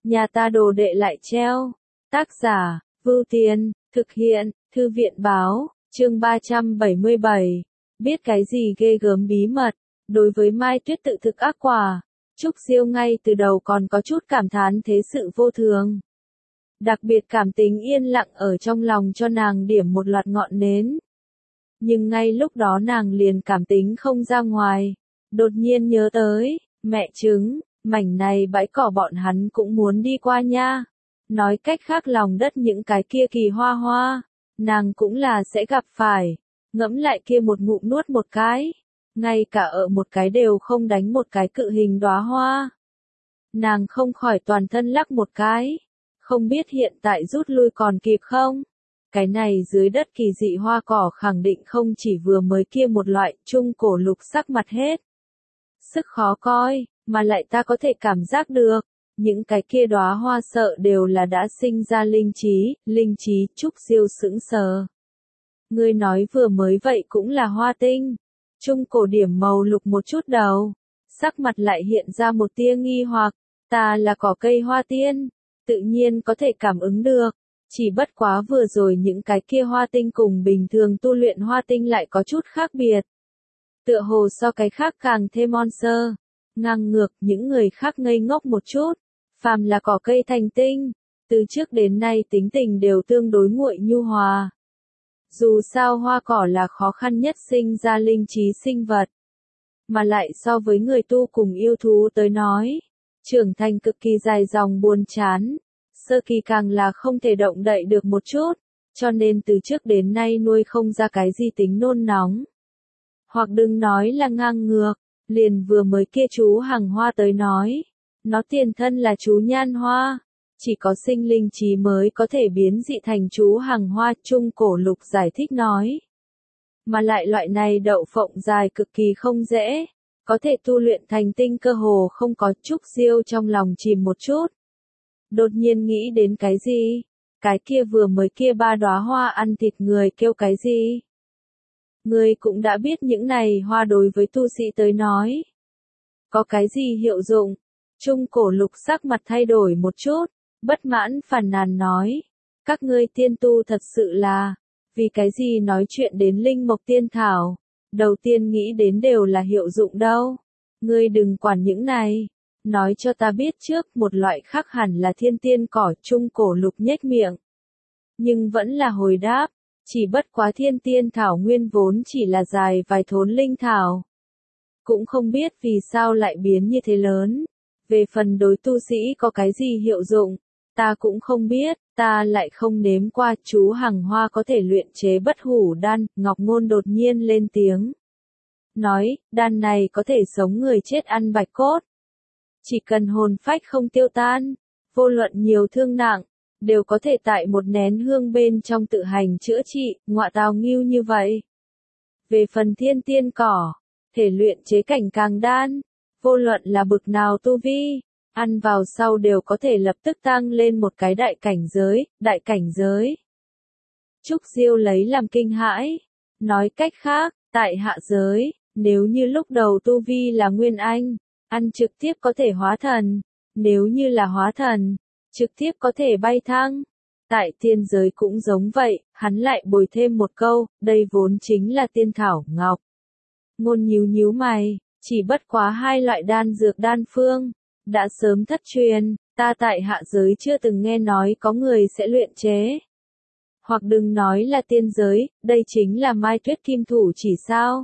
nhà ta đồ đệ lại treo. Tác giả, Vưu Tiên, thực hiện, Thư viện báo, chương 377. Biết cái gì ghê gớm bí mật, đối với Mai Tuyết tự thực ác quả, Trúc Diêu ngay từ đầu còn có chút cảm thán thế sự vô thường. Đặc biệt cảm tính yên lặng ở trong lòng cho nàng điểm một loạt ngọn nến. Nhưng ngay lúc đó nàng liền cảm tính không ra ngoài, đột nhiên nhớ tới, mẹ trứng, mảnh này bãi cỏ bọn hắn cũng muốn đi qua nha. Nói cách khác lòng đất những cái kia kỳ hoa hoa, nàng cũng là sẽ gặp phải. Ngẫm lại kia một ngụm nuốt một cái, ngay cả ở một cái đều không đánh một cái cự hình đóa hoa. Nàng không khỏi toàn thân lắc một cái, không biết hiện tại rút lui còn kịp không? Cái này dưới đất kỳ dị hoa cỏ khẳng định không chỉ vừa mới kia một loại trung cổ lục sắc mặt hết. Sức khó coi, mà lại ta có thể cảm giác được, những cái kia đóa hoa sợ đều là đã sinh ra linh trí, Trúc Diêu sững sờ. Ngươi nói vừa mới vậy cũng là hoa tinh. Trung cổ điểm màu lục một chút đầu, sắc mặt lại hiện ra một tia nghi hoặc, ta là cỏ cây hoa tiên, tự nhiên có thể cảm ứng được, chỉ bất quá vừa rồi những cái kia hoa tinh cùng bình thường tu luyện hoa tinh lại có chút khác biệt. Tựa hồ so cái khác càng thêm mon sơ, ngang ngược những người khác ngây ngốc một chút, phàm là cỏ cây thành tinh, từ trước đến nay tính tình đều tương đối nguội nhu hòa. Dù sao hoa cỏ là khó khăn nhất sinh ra linh trí sinh vật, mà lại so với người tu cùng yêu thú tới nói, trưởng thành cực kỳ dài dòng buồn chán, sơ kỳ càng là không thể động đậy được một chút, cho nên từ trước đến nay nuôi không ra cái gì tính nôn nóng. Hoặc đừng nói là ngang ngược, liền vừa mới kia chú hàng hoa tới nói, nó tiền thân là chú nhan hoa. Chỉ có sinh linh trí mới có thể biến dị thành chú hàng hoa, trung cổ lục giải thích nói. Mà lại loại này đậu phộng dài cực kỳ không dễ, có thể tu luyện thành tinh cơ hồ không có. Trúc Diêu trong lòng chìm một chút. Đột nhiên nghĩ đến cái gì? Cái kia vừa mới kia ba đóa hoa ăn thịt người kêu cái gì? Ngươi cũng đã biết những này hoa đối với tu sĩ tới nói. Có cái gì hiệu dụng? Trung cổ lục sắc mặt thay đổi một chút. Bất mãn phàn nàn nói, các ngươi tiên tu thật sự là, vì cái gì nói chuyện đến linh mộc tiên thảo, đầu tiên nghĩ đến đều là hiệu dụng đâu, ngươi đừng quản những này, nói cho ta biết trước một loại khác hẳn là thiên tiên cỏ. Trung cổ lục nhếch miệng, nhưng vẫn là hồi đáp, chỉ bất quá thiên tiên thảo nguyên vốn chỉ là dài vài thốn linh thảo, cũng không biết vì sao lại biến như thế lớn, về phần đối tu sĩ có cái gì hiệu dụng. Ta cũng không biết, ta lại không nếm qua. Chú hàng hoa có thể luyện chế bất hủ đan. Ngọc Ngôn đột nhiên lên tiếng. Nói, đan này có thể sống người chết ăn bạch cốt. Chỉ cần hồn phách không tiêu tan, vô luận nhiều thương nặng, đều có thể tại một nén hương bên trong tự hành chữa trị. Ngọa tào nghiêu như vậy. Về phần thiên tiên cỏ, thể luyện chế cảnh càng đan, vô luận là bực nào tu vi. Ăn vào sau đều có thể lập tức tăng lên một cái đại cảnh giới. Trúc Diêu lấy làm kinh hãi. Nói cách khác, tại hạ giới, nếu như lúc đầu tu vi là Nguyên Anh, ăn trực tiếp có thể hóa thần. Nếu như là hóa thần, trực tiếp có thể bay thăng. Tại tiên giới cũng giống vậy, hắn lại bồi thêm một câu, đây vốn chính là tiên thảo ngọc. Ngôn nhíu mày, chỉ bất quá hai loại đan dược đan phương. Đã sớm thất truyền, ta tại hạ giới chưa từng nghe nói có người sẽ luyện chế. Hoặc đừng nói là tiên giới, đây chính là Mai Tuyết kim thủ chỉ sao.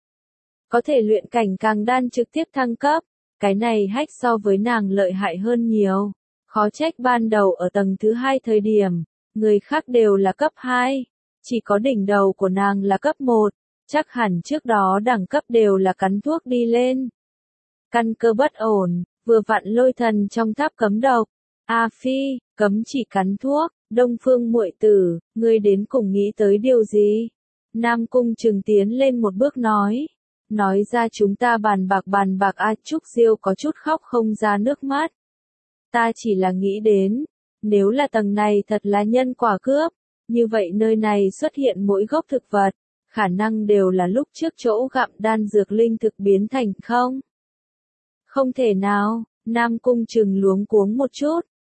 Có thể luyện cảnh càng đan trực tiếp thăng cấp, cái này hách so với nàng lợi hại hơn nhiều. Khó trách ban đầu ở tầng thứ 2 thời điểm, người khác đều là cấp 2, chỉ có đỉnh đầu của nàng là cấp 1, chắc hẳn trước đó đẳng cấp đều là cắn thuốc đi lên. Căn cơ bất ổn. Vừa vặn lôi thần trong tháp cấm độc. A Phi, cấm chỉ cắn thuốc. Đông Phương muội tử, ngươi đến cùng nghĩ tới điều gì? Nam Cung Trừng tiến lên một bước nói. Nói ra chúng ta bàn bạc. Trúc Diêu có chút khóc không ra nước mắt. Ta chỉ là nghĩ đến, nếu là tầng này thật là nhân quả cướp, như vậy nơi này xuất hiện mỗi gốc thực vật, khả năng đều là lúc trước chỗ gặm đan dược linh thực biến thành không? Không thể nào, Nam Cung Trừng luống cuống một chút,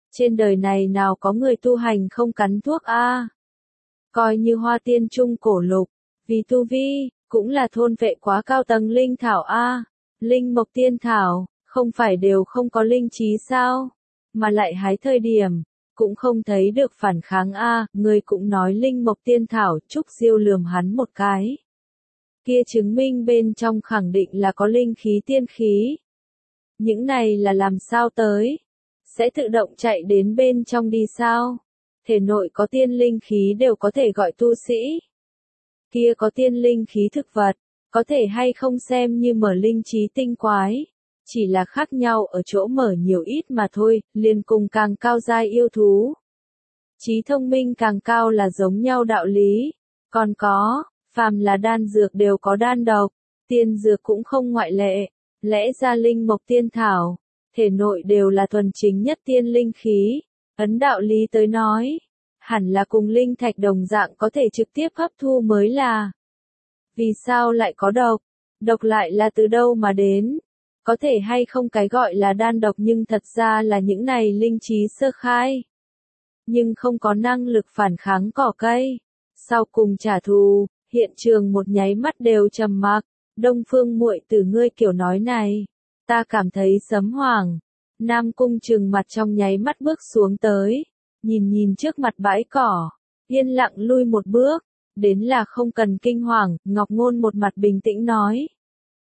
Trên đời này nào có người tu hành không cắn thuốc a? Coi như Hoa Tiên Trung Cổ Lục, vì tu vi, cũng là thôn vệ quá cao tầng linh thảo a. Linh mộc tiên thảo, không phải đều không có linh trí sao? Mà lại hái thời điểm, cũng không thấy được phản kháng a, người cũng nói linh mộc tiên thảo, Trúc Diêu lườm hắn một cái. Kia chứng minh bên trong khẳng định là có linh khí tiên khí. Những này là làm sao tới? Sẽ tự động chạy đến bên trong đi sao? Thể nội có tiên linh khí đều có thể gọi tu sĩ. Kia có tiên linh khí thực vật, có thể hay không xem như mở linh trí tinh quái. Chỉ là khác nhau ở chỗ mở nhiều ít mà thôi, liền cùng càng cao giai yêu thú. Trí thông minh càng cao là giống nhau đạo lý. Còn có, phàm là đan dược đều có đan độc, tiên dược cũng không ngoại lệ. Lẽ ra linh mộc tiên thảo, thể nội đều là thuần chính nhất tiên linh khí. Ấn đạo lý tới nói, hẳn là cùng linh thạch đồng dạng có thể trực tiếp hấp thu mới là. Vì sao lại có độc? Độc lại là từ đâu mà đến? Có thể hay không cái gọi là đan độc nhưng thật ra là những này linh trí sơ khai. Nhưng không có năng lực phản kháng cỏ cây. Sau cùng trả thù, hiện trường một nháy mắt đều trầm mặc. Đông Phương muội tử ngươi kiểu nói này, ta cảm thấy sấm hoảng. Nam Cung trừng mặt trong nháy mắt bước xuống tới, nhìn trước mặt bãi cỏ, yên lặng lui một bước, đến là không cần kinh hoàng, Ngọc Ngôn một mặt bình tĩnh nói.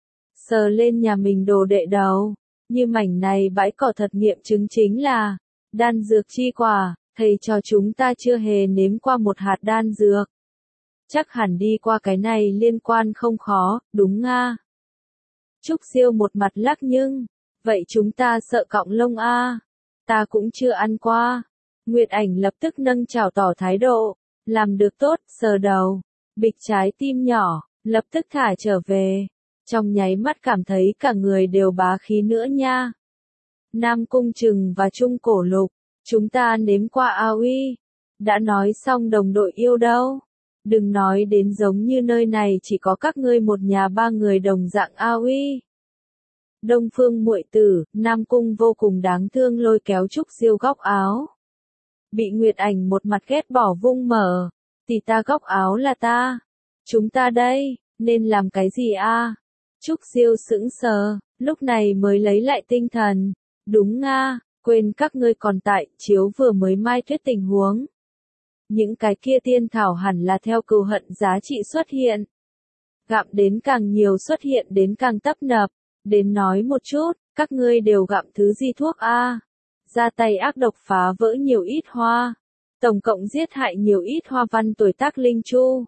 Sờ lên nhà mình đồ đệ đầu, như mảnh này bãi cỏ thật nghiệm chứng chính là, đan dược chi quả, thầy cho chúng ta chưa hề nếm qua một hạt đan dược. Chắc hẳn đi qua cái này liên quan không khó, đúng nga. Trúc Diêu một mặt lắc nhưng, vậy chúng ta sợ cọng lông a? Ta cũng chưa ăn qua. Nguyệt Ảnh lập tức nâng chảo tỏ thái độ, làm được tốt, sờ đầu, bịch trái tim nhỏ, lập tức thả trở về. Trong nháy mắt cảm thấy cả người đều bá khí nữa nha. Nam Cung Trừng và Trung Cổ Lục, chúng ta nếm qua a uy. Đã nói xong đồng đội yêu đâu. Đừng nói đến giống như nơi này chỉ có các ngươi một nhà ba người đồng dạng a uy. Đông Phương muội tử, Nam Cung vô cùng đáng thương lôi kéo Trúc Diêu góc áo. Bị Nguyệt Ảnh một mặt ghét bỏ vung mở. Thì ta góc áo là ta. Chúng ta đây, nên làm cái gì a? Trúc Diêu sững sờ, lúc này mới lấy lại tinh thần. Đúng nga, quên các ngươi còn tại, chiếu vừa mới mai thuyết tình huống. Những cái kia tiên thảo hẳn là theo cừu hận giá trị xuất hiện. Gặm đến càng nhiều xuất hiện đến càng tấp nập. Đến nói một chút, các ngươi đều gặm thứ gì thuốc a? Ra tay ác độc phá vỡ nhiều ít hoa. Tổng cộng giết hại nhiều ít hoa văn tuổi tác linh chu.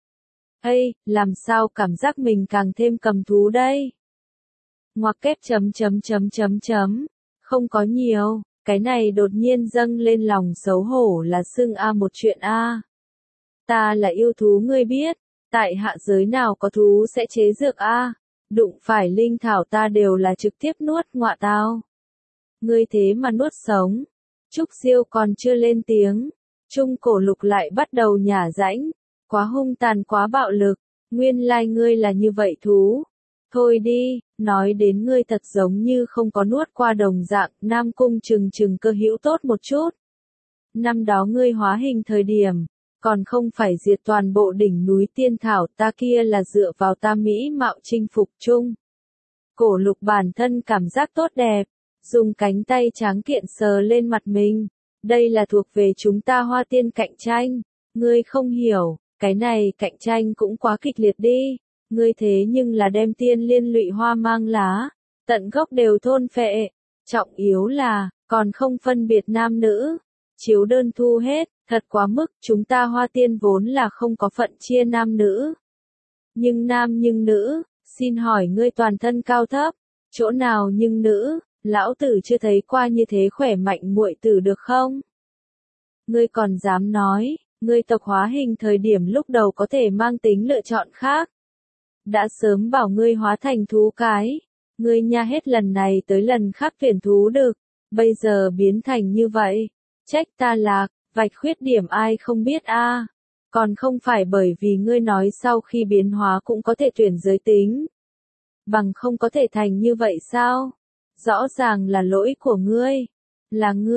Ây, làm sao cảm giác mình càng thêm cầm thú đây? Ngoặc kép chấm. Không có nhiều, cái này đột nhiên dâng lên lòng xấu hổ là xưng a một chuyện a. Ta là yêu thú ngươi biết, tại hạ giới nào có thú sẽ chế dược a, đụng phải linh thảo ta đều là trực tiếp nuốt ngọa tao. Ngươi thế mà nuốt sống. Trúc Diêu còn chưa lên tiếng, Trung Cổ Lục lại bắt đầu nhả rãnh, quá hung tàn quá bạo lực, nguyên lai ngươi là như vậy thú. Thôi đi, nói đến ngươi thật giống như không có nuốt qua đồng dạng, Nam Cung Trừng cơ hữu tốt một chút. Năm đó ngươi hóa hình thời điểm, còn không phải diệt toàn bộ đỉnh núi tiên thảo, ta kia là dựa vào ta mỹ mạo chinh phục chung. Cổ Lục bản thân cảm giác tốt đẹp, dùng cánh tay tráng kiện sờ lên mặt mình. Đây là thuộc về chúng ta Hoa Tiên cạnh tranh, ngươi không hiểu, cái này cạnh tranh cũng quá kịch liệt đi. Ngươi thế nhưng là đem tiên liên lụy hoa mang lá, tận gốc đều thôn phệ. Trọng yếu là, còn không phân biệt nam nữ. Chiếu đơn thu hết, thật quá mức, chúng ta Hoa Tiên vốn là không có phận chia nam nữ. Nhưng nam nhưng nữ, xin hỏi ngươi toàn thân cao thấp, chỗ nào nhưng nữ, lão tử chưa thấy qua như thế khỏe mạnh muội tử được không? Ngươi còn dám nói, ngươi tộc hóa hình thời điểm lúc đầu có thể mang tính lựa chọn khác. Đã sớm bảo ngươi hóa thành thú cái, ngươi nha hết lần này tới lần khác tuyển thú được, bây giờ biến thành như vậy, trách ta lạc, vạch khuyết điểm ai không biết a, còn không phải bởi vì ngươi nói sau khi biến hóa cũng có thể tuyển giới tính, bằng không có thể thành như vậy sao? Rõ ràng là lỗi của ngươi, là ngươi,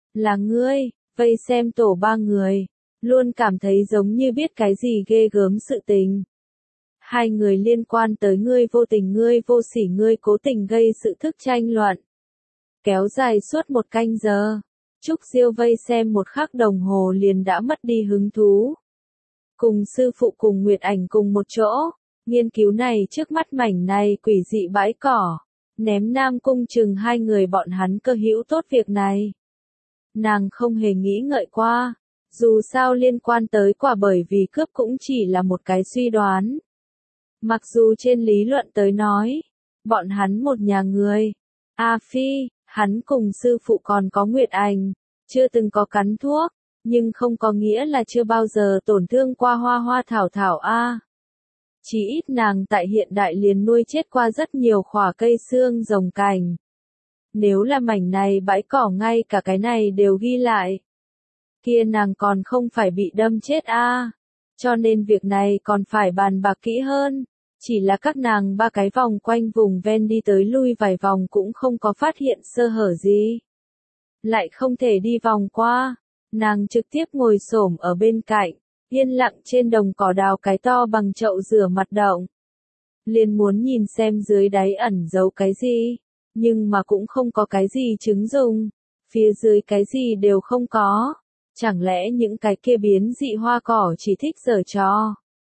Là ngươi, vây xem tổ ba người, luôn cảm thấy giống như biết cái gì ghê gớm sự tình. Hai người liên quan tới ngươi vô tình ngươi vô sỉ ngươi cố tình gây sự thức tranh luận. Kéo dài suốt 1 canh giờ. Trúc Diêu vây xem 1 khắc đồng hồ liền đã mất đi hứng thú. Cùng sư phụ cùng Nguyệt Ảnh cùng một chỗ, nghiên cứu này trước mắt mảnh này quỷ dị bãi cỏ, ném Nam Cung chừng 2 người bọn hắn cơ hữu tốt việc này. Nàng không hề nghĩ ngợi qua, dù sao liên quan tới quả bởi vì cướp cũng chỉ là một cái suy đoán. Mặc dù trên lý luận tới nói, bọn hắn một nhà người, A Phi, hắn cùng sư phụ còn có Nguyệt Ảnh, chưa từng có cắn thuốc, nhưng không có nghĩa là chưa bao giờ tổn thương qua hoa hoa thảo thảo a. Chỉ ít nàng tại hiện đại liền nuôi chết qua rất nhiều khỏa cây xương rồng cành. Nếu là mảnh này bãi cỏ ngay cả cái này đều ghi lại, kia nàng còn không phải bị đâm chết a. Cho nên việc này còn phải bàn bạc kỹ hơn. Chỉ là các nàng 3 cái vòng quanh vùng ven đi tới lui vài vòng cũng không có phát hiện sơ hở gì. Lại không thể đi vòng qua, nàng trực tiếp ngồi xổm ở bên cạnh, yên lặng trên đồng cỏ đào cái to bằng chậu rửa mặt động. Liền muốn nhìn xem dưới đáy ẩn giấu cái gì, nhưng mà cũng không có cái gì chứng dùng, phía dưới cái gì đều không có. Chẳng lẽ những cái kia biến dị hoa cỏ chỉ thích giở trò?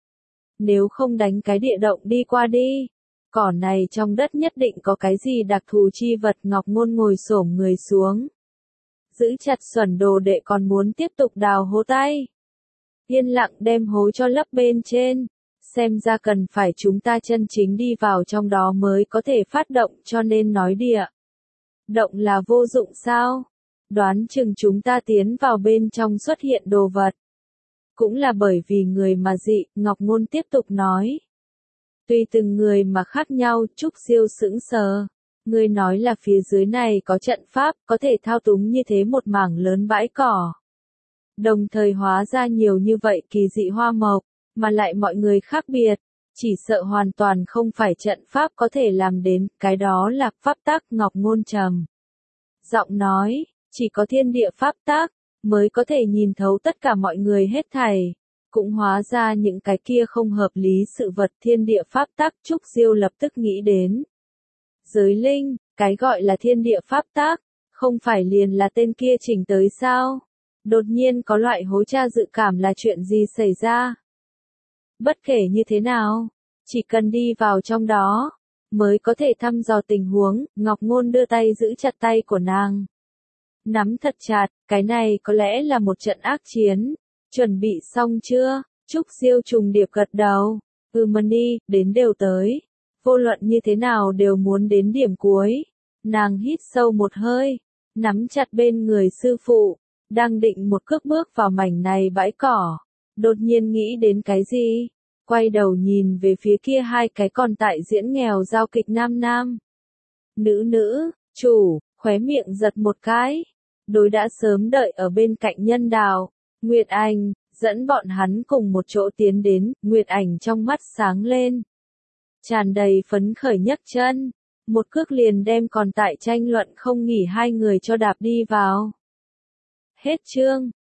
Nếu không đánh cái địa động đi qua đi. Cỏ này trong đất nhất định có cái gì đặc thù chi vật. Ngọc Ngôn ngồi xổm người xuống. Giữ chặt xuẩn đồ đệ còn muốn tiếp tục đào hố tay. Yên lặng đem hố cho lấp bên trên. Xem ra cần phải chúng ta chân chính đi vào trong đó mới có thể phát động cho nên nói địa động là vô dụng sao? Đoán chừng chúng ta tiến vào bên trong xuất hiện đồ vật. Cũng là bởi vì người mà dị, Ngọc Ngôn tiếp tục nói. Tùy từng người mà khác nhau, Trúc Diêu sững sờ. Ngươi nói là phía dưới này có trận pháp, có thể thao túng như thế một mảng lớn bãi cỏ. Đồng thời hóa ra nhiều như vậy kỳ dị hoa mộc, mà lại mọi người khác biệt. Chỉ sợ hoàn toàn không phải trận pháp có thể làm đến, cái đó là pháp tắc. Ngọc Ngôn trầm giọng nói, chỉ có thiên địa pháp tắc mới có thể nhìn thấu tất cả mọi người hết thảy, cũng hóa ra những cái kia không hợp lý sự vật thiên địa pháp tắc. Trúc Diêu lập tức nghĩ đến giới linh, cái gọi là thiên địa pháp tắc, không phải liền là tên kia chỉnh tới sao? Đột nhiên có loại hối tra dự cảm là chuyện gì xảy ra. Bất kể như thế nào, chỉ cần đi vào trong đó, mới có thể thăm dò tình huống. Ngọc Ngôn đưa tay giữ chặt tay của nàng. Nắm thật chặt, cái này có lẽ là một trận ác chiến. Chuẩn bị xong chưa? Trúc Diêu trùng điệp gật đầu. Mani, đến đều tới. Vô luận như thế nào đều muốn đến điểm cuối. Nàng hít sâu một hơi, nắm chặt bên người sư phụ, đang định một cước bước vào mảnh này bãi cỏ. Đột nhiên nghĩ đến cái gì? Quay đầu nhìn về phía kia 2 cái còn tại diễn nghèo giao kịch nam nam. Nữ, chủ, khóe miệng giật một cái. Đối đã sớm đợi ở bên cạnh Nhân Đào, Nguyệt Ảnh, dẫn bọn hắn cùng một chỗ tiến đến. Nguyệt Ảnh trong mắt sáng lên, tràn đầy phấn khởi nhấc chân, một cước liền đem còn tại tranh luận không nghỉ 2 người cho đạp đi vào. Hết chương.